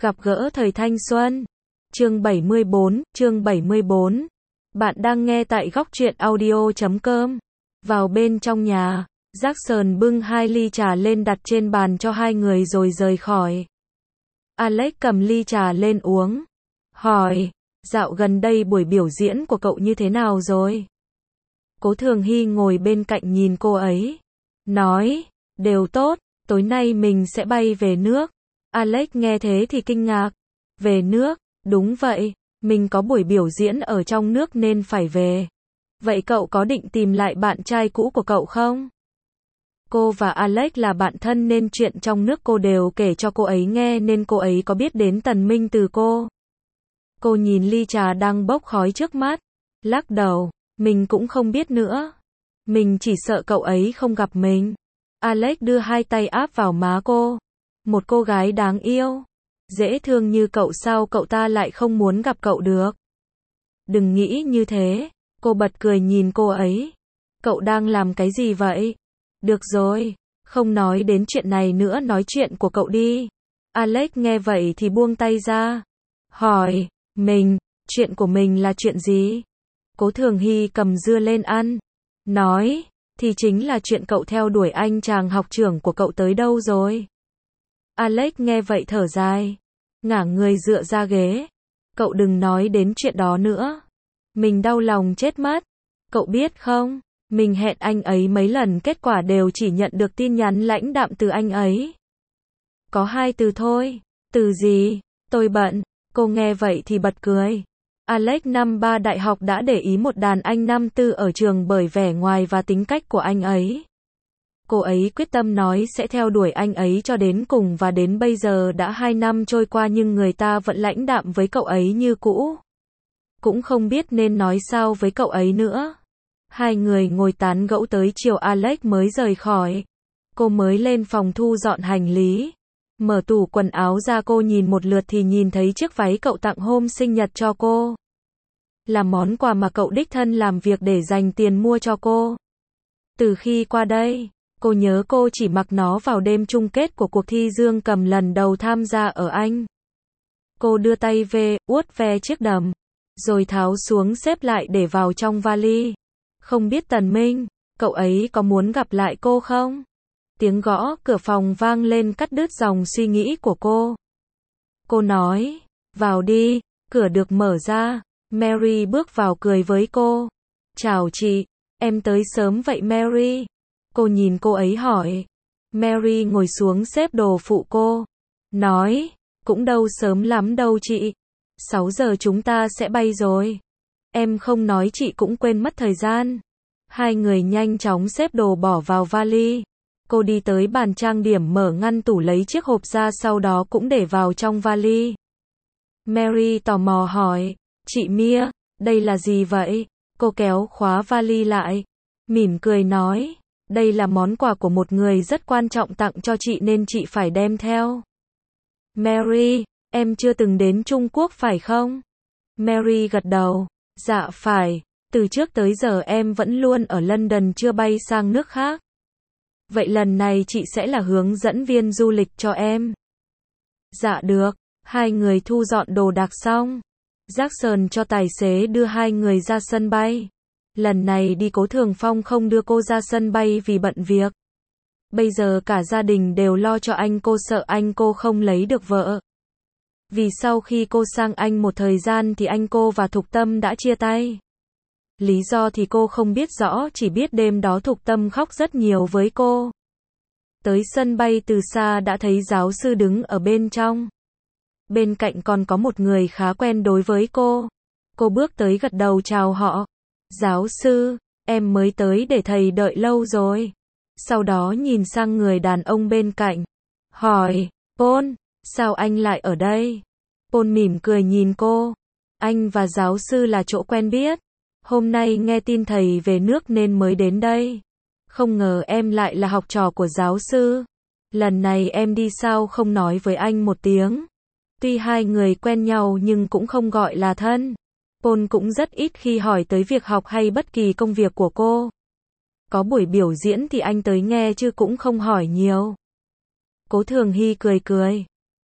Gặp gỡ thời thanh xuân. Chương 74. Bạn đang nghe tại góc truyện audio.com. Vào bên trong nhà, Jackson bưng 2 ly trà lên đặt trên bàn cho hai người rồi rời khỏi. Alex cầm ly trà lên uống. Hỏi, dạo gần đây buổi biểu diễn của cậu như thế nào rồi? Cố Thường Hy ngồi bên cạnh nhìn cô ấy. Nói, đều tốt, tối nay mình sẽ bay về nước. Alex nghe thế thì kinh ngạc. Về nước, đúng vậy, mình có buổi biểu diễn ở trong nước nên phải về. Vậy cậu có định tìm lại bạn trai cũ của cậu không? Cô và Alex là bạn thân nên chuyện trong nước cô đều kể cho cô ấy nghe nên cô ấy có biết đến Tần Minh từ cô. Cô nhìn ly trà đang bốc khói trước mắt, lắc đầu, mình cũng không biết nữa. Mình chỉ sợ cậu ấy không gặp mình. Alex đưa 2 tay áp vào má cô. Một cô gái đáng yêu, dễ thương như cậu sao cậu ta lại không muốn gặp cậu được? Đừng nghĩ như thế, cô bật cười nhìn cô ấy. Cậu đang làm cái gì vậy? Được rồi, không nói đến chuyện này nữa, nói chuyện của cậu đi. Alex nghe vậy thì buông tay ra. Hỏi, chuyện của mình là chuyện gì? Cố Thường Hy cầm dưa lên ăn. Nói, thì chính là chuyện cậu theo đuổi anh chàng học trưởng của cậu tới đâu rồi? Alex nghe vậy thở dài, ngả người dựa ra ghế. Cậu đừng nói đến chuyện đó nữa. Mình đau lòng chết mất. Cậu biết không, mình hẹn anh ấy mấy lần kết quả đều chỉ nhận được tin nhắn lãnh đạm từ anh ấy. Có 2 từ thôi. Từ gì? Tôi bận. Cô nghe vậy thì bật cười. Alex năm 3 đại học đã để ý một đàn anh năm 4 ở trường bởi vẻ ngoài và tính cách của anh ấy. Cô ấy quyết tâm nói sẽ theo đuổi anh ấy cho đến cùng và đến bây giờ đã 2 năm trôi qua nhưng người ta vẫn lãnh đạm với cậu ấy như cũ. Cũng không biết nên nói sao với cậu ấy nữa. Hai người ngồi tán gẫu tới chiều Alex mới rời khỏi. Cô mới lên phòng thu dọn hành lý. Mở tủ quần áo ra cô nhìn một lượt thì nhìn thấy chiếc váy cậu tặng hôm sinh nhật cho cô. Là món quà mà cậu đích thân làm việc để dành tiền mua cho cô. Từ khi qua đây, cô nhớ cô chỉ mặc nó vào đêm chung kết của cuộc thi dương cầm lần đầu tham gia ở Anh. Cô đưa tay về, vuốt ve chiếc đầm, rồi tháo xuống xếp lại để vào trong vali. Không biết Tần Minh, cậu ấy có muốn gặp lại cô không? Tiếng gõ cửa phòng vang lên cắt đứt dòng suy nghĩ của cô. Cô nói, vào đi, cửa được mở ra. Mary bước vào cười với cô. Chào chị, em tới sớm vậy Mary. Cô nhìn cô ấy hỏi. Mary ngồi xuống xếp đồ phụ cô. Nói, cũng đâu sớm lắm đâu chị. 6 giờ chúng ta sẽ bay rồi. Em không nói chị cũng quên mất thời gian. Hai người nhanh chóng xếp đồ bỏ vào vali. Cô đi tới bàn trang điểm mở ngăn tủ lấy chiếc hộp ra sau đó cũng để vào trong vali. Mary tò mò hỏi, chị Mia, đây là gì vậy? Cô kéo khóa vali lại, mỉm cười nói, đây là món quà của một người rất quan trọng tặng cho chị nên chị phải đem theo. Mary, em chưa từng đến Trung Quốc phải không? Mary gật đầu, dạ phải, từ trước tới giờ em vẫn luôn ở London chưa bay sang nước khác. Vậy lần này chị sẽ là hướng dẫn viên du lịch cho em. Dạ được, hai người thu dọn đồ đạc xong. Jackson cho tài xế đưa hai người ra sân bay. Lần này đi Cố Thường Phong không đưa cô ra sân bay vì bận việc. Bây giờ cả gia đình đều lo cho anh, cô sợ anh cô không lấy được vợ. Vì sau khi cô sang Anh một thời gian thì anh cô và Thục Tâm đã chia tay. Lý do thì cô không biết rõ, chỉ biết đêm đó Thục Tâm khóc rất nhiều với cô. Tới sân bay từ xa đã thấy giáo sư đứng ở bên trong. Bên cạnh còn có một người khá quen đối với cô. Cô bước tới gật đầu chào họ. Giáo sư, em mới tới để thầy đợi lâu rồi. Sau đó nhìn sang người đàn ông bên cạnh. Hỏi, Paul, sao anh lại ở đây? Paul mỉm cười nhìn cô. Anh và giáo sư là chỗ quen biết. Hôm nay nghe tin thầy về nước nên mới đến đây. Không ngờ em lại là học trò của giáo sư. Lần này em đi sao không nói với anh một tiếng? Tuy hai người quen nhau nhưng cũng không gọi là thân. Paul cũng rất ít khi hỏi tới việc học hay bất kỳ công việc của cô. Có buổi biểu diễn thì anh tới nghe chứ cũng không hỏi nhiều. Cố Thường Hy cười cười.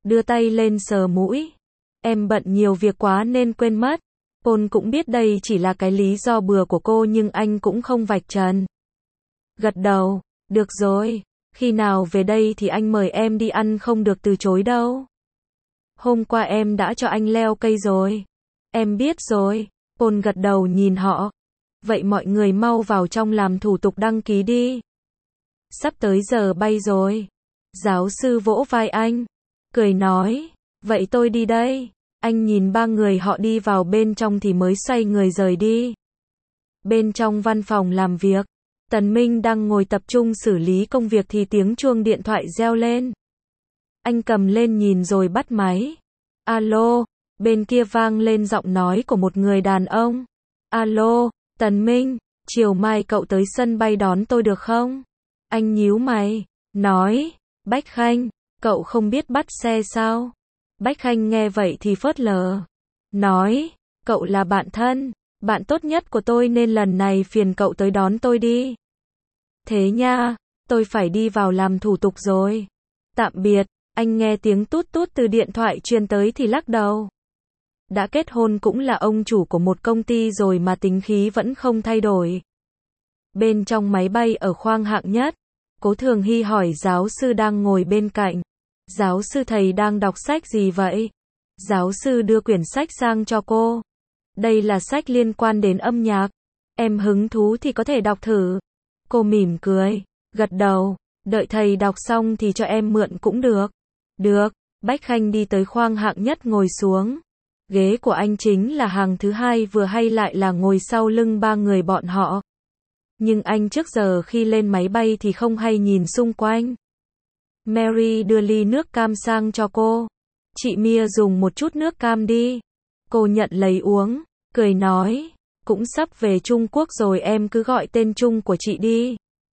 đưa tay lên sờ mũi. Em bận nhiều việc quá nên quên mất. Paul cũng biết đây chỉ là cái lý do bừa của cô nhưng anh cũng không vạch trần. Gật đầu, được rồi, khi nào về đây thì anh mời em đi ăn không được từ chối đâu. Hôm qua em đã cho anh leo cây rồi. Em biết rồi, Paul gật đầu nhìn họ. Vậy mọi người mau vào trong làm thủ tục đăng ký đi. Sắp tới giờ bay rồi. Giáo sư vỗ vai anh, cười nói, vậy tôi đi đây. Anh nhìn ba người họ đi vào bên trong thì mới xoay người rời đi. Bên trong văn phòng làm việc, Tần Minh đang ngồi tập trung xử lý công việc thì tiếng chuông điện thoại reo lên. Anh cầm lên nhìn rồi bắt máy. Alo, bên kia vang lên giọng nói của một người đàn ông. Alo, Tần Minh, chiều mai cậu tới sân bay đón tôi được không? Anh nhíu mày, nói, Bách Khanh, cậu không biết bắt xe sao? Bách Khanh nghe vậy thì phớt lờ. Nói, cậu là bạn thân, bạn tốt nhất của tôi nên lần này phiền cậu tới đón tôi đi. Thế nha, tôi phải đi vào làm thủ tục rồi. Tạm biệt, anh nghe tiếng tút tút từ điện thoại truyền tới thì lắc đầu. Đã kết hôn cũng là ông chủ của một công ty rồi mà tính khí vẫn không thay đổi. Bên trong máy bay ở khoang hạng nhất, Cố Thường Hy hỏi giáo sư đang ngồi bên cạnh. Giáo sư thầy đang đọc sách gì vậy? Giáo sư đưa quyển sách sang cho cô. Đây là sách liên quan đến âm nhạc. Em hứng thú thì có thể đọc thử. Cô mỉm cười, gật đầu, đợi thầy đọc xong thì cho em mượn cũng được. Được, Bách Khanh đi tới khoang hạng nhất ngồi xuống. Ghế của anh chính là hàng thứ hai vừa hay lại là ngồi sau lưng ba người bọn họ. Nhưng anh trước giờ khi lên máy bay thì không hay nhìn xung quanh. Mary đưa ly nước cam sang cho cô. Chị Mia dùng một chút nước cam đi. Cô nhận lấy uống, cười nói, cũng sắp về Trung Quốc rồi em cứ gọi tên Trung của chị đi.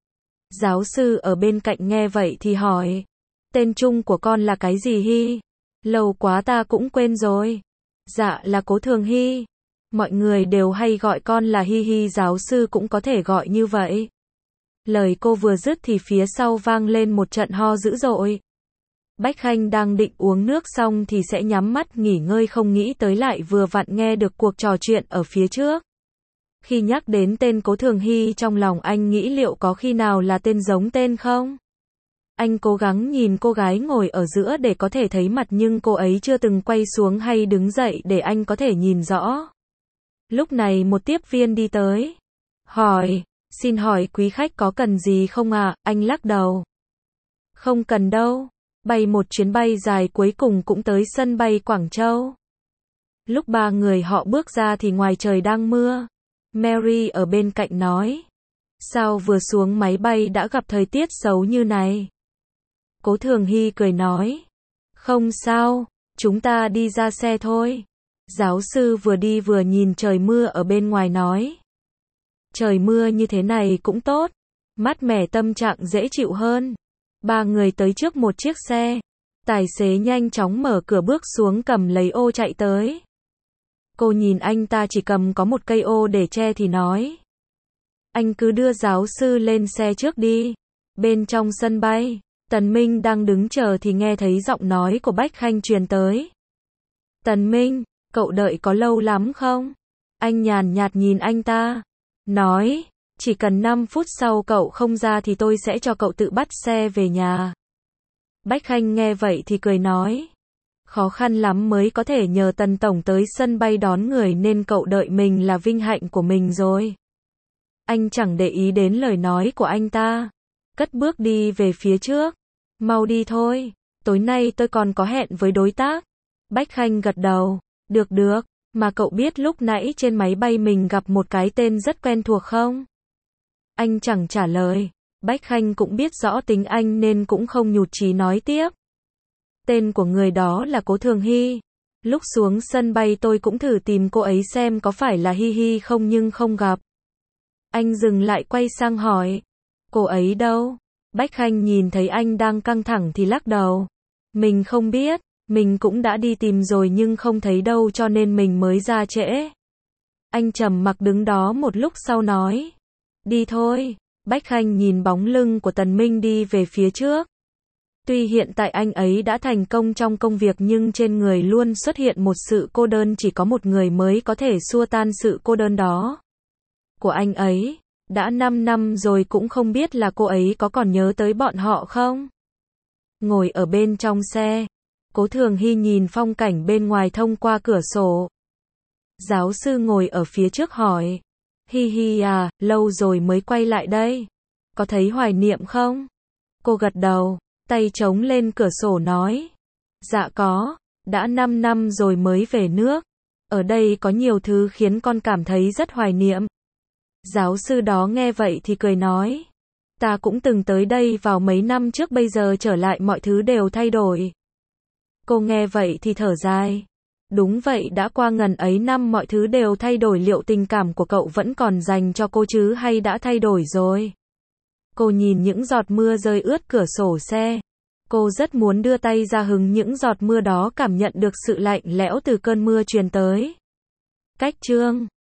Giáo sư ở bên cạnh nghe vậy thì hỏi, tên Trung của con là cái gì Hy? Lâu quá ta cũng quên rồi. Dạ là Cố Thường Hy. Mọi người đều hay gọi con là Hi Hi, giáo sư cũng có thể gọi như vậy. Lời cô vừa dứt thì phía sau vang lên một trận ho dữ dội. Bách Khanh đang định uống nước xong thì sẽ nhắm mắt nghỉ ngơi không nghĩ tới lại vừa vặn nghe được cuộc trò chuyện ở phía trước. Khi nhắc đến tên Cố Thường Hy trong lòng anh nghĩ liệu có khi nào là tên giống tên không? Anh cố gắng nhìn cô gái ngồi ở giữa để có thể thấy mặt nhưng cô ấy chưa từng quay xuống hay đứng dậy để anh có thể nhìn rõ. Lúc này một tiếp viên đi tới. Hỏi, xin hỏi quý khách có cần gì không ạ? Anh lắc đầu. Không cần đâu. Bay một chuyến bay dài cuối cùng cũng tới sân bay Quảng Châu. Lúc ba người họ bước ra thì ngoài trời đang mưa. Mary ở bên cạnh nói. Sao vừa xuống máy bay đã gặp thời tiết xấu như này? Cố Thường Hy cười nói. Không sao, chúng ta đi ra xe thôi. Giáo sư vừa đi vừa nhìn trời mưa ở bên ngoài nói. Trời mưa như thế này cũng tốt. Mát mẻ tâm trạng dễ chịu hơn. Ba người tới trước một chiếc xe. Tài xế nhanh chóng mở cửa bước xuống cầm lấy ô chạy tới. Cô nhìn anh ta chỉ cầm có một cây ô để che thì nói. Anh cứ đưa giáo sư lên xe trước đi. Bên trong sân bay, Tần Minh đang đứng chờ thì nghe thấy giọng nói của Bách Khanh truyền tới. Tần Minh, cậu đợi có lâu lắm không? Anh nhàn nhạt nhìn anh ta. Nói, chỉ cần 5 phút sau cậu không ra thì tôi sẽ cho cậu tự bắt xe về nhà. Bách Khanh nghe vậy thì cười nói. Khó khăn lắm mới có thể nhờ Tần Tổng tới sân bay đón người nên cậu đợi mình là vinh hạnh của mình rồi. Anh chẳng để ý đến lời nói của anh ta. Cất bước đi về phía trước. Mau đi thôi, tối nay tôi còn có hẹn với đối tác. Bách Khanh gật đầu. Được được, mà cậu biết lúc nãy trên máy bay mình gặp một cái tên rất quen thuộc không? Anh chẳng trả lời. Bách Khanh cũng biết rõ tính anh nên cũng không nhụt chí nói tiếp. Tên của người đó là Cố Thường Hy. Lúc xuống sân bay tôi cũng thử tìm cô ấy xem có phải là Hi Hi không nhưng không gặp. Anh dừng lại quay sang hỏi. Cô ấy đâu? Bách Khanh nhìn thấy anh đang căng thẳng thì lắc đầu. Mình không biết, mình cũng đã đi tìm rồi nhưng không thấy đâu cho nên mình mới ra trễ. Anh trầm mặc đứng đó một lúc sau nói. Đi thôi. Bách Khanh nhìn bóng lưng của Tần Minh đi về phía trước. Tuy hiện tại anh ấy đã thành công trong công việc nhưng trên người luôn xuất hiện một sự cô đơn, chỉ có một người mới có thể xua tan sự cô đơn đó của anh ấy. Đã 5 năm rồi cũng không biết là cô ấy có còn nhớ tới bọn họ không? Ngồi ở bên trong xe, Cố Thường Hy nhìn phong cảnh bên ngoài thông qua cửa sổ. Giáo sư ngồi ở phía trước hỏi, Hi Hi à, lâu rồi mới quay lại đây. Có thấy hoài niệm không? Cô gật đầu, tay chống lên cửa sổ nói, dạ có, đã 5 năm rồi mới về nước. Ở đây có nhiều thứ khiến con cảm thấy rất hoài niệm. Giáo sư đó nghe vậy thì cười nói, ta cũng từng tới đây vào mấy năm trước, bây giờ trở lại mọi thứ đều thay đổi. Cô nghe vậy thì thở dài. Đúng vậy, đã qua ngần ấy năm mọi thứ đều thay đổi, liệu tình cảm của cậu vẫn còn dành cho cô chứ hay đã thay đổi rồi? Cô nhìn những giọt mưa rơi ướt cửa sổ xe. Cô rất muốn đưa tay ra hứng những giọt mưa đó, cảm nhận được sự lạnh lẽo từ cơn mưa truyền tới. Cách chương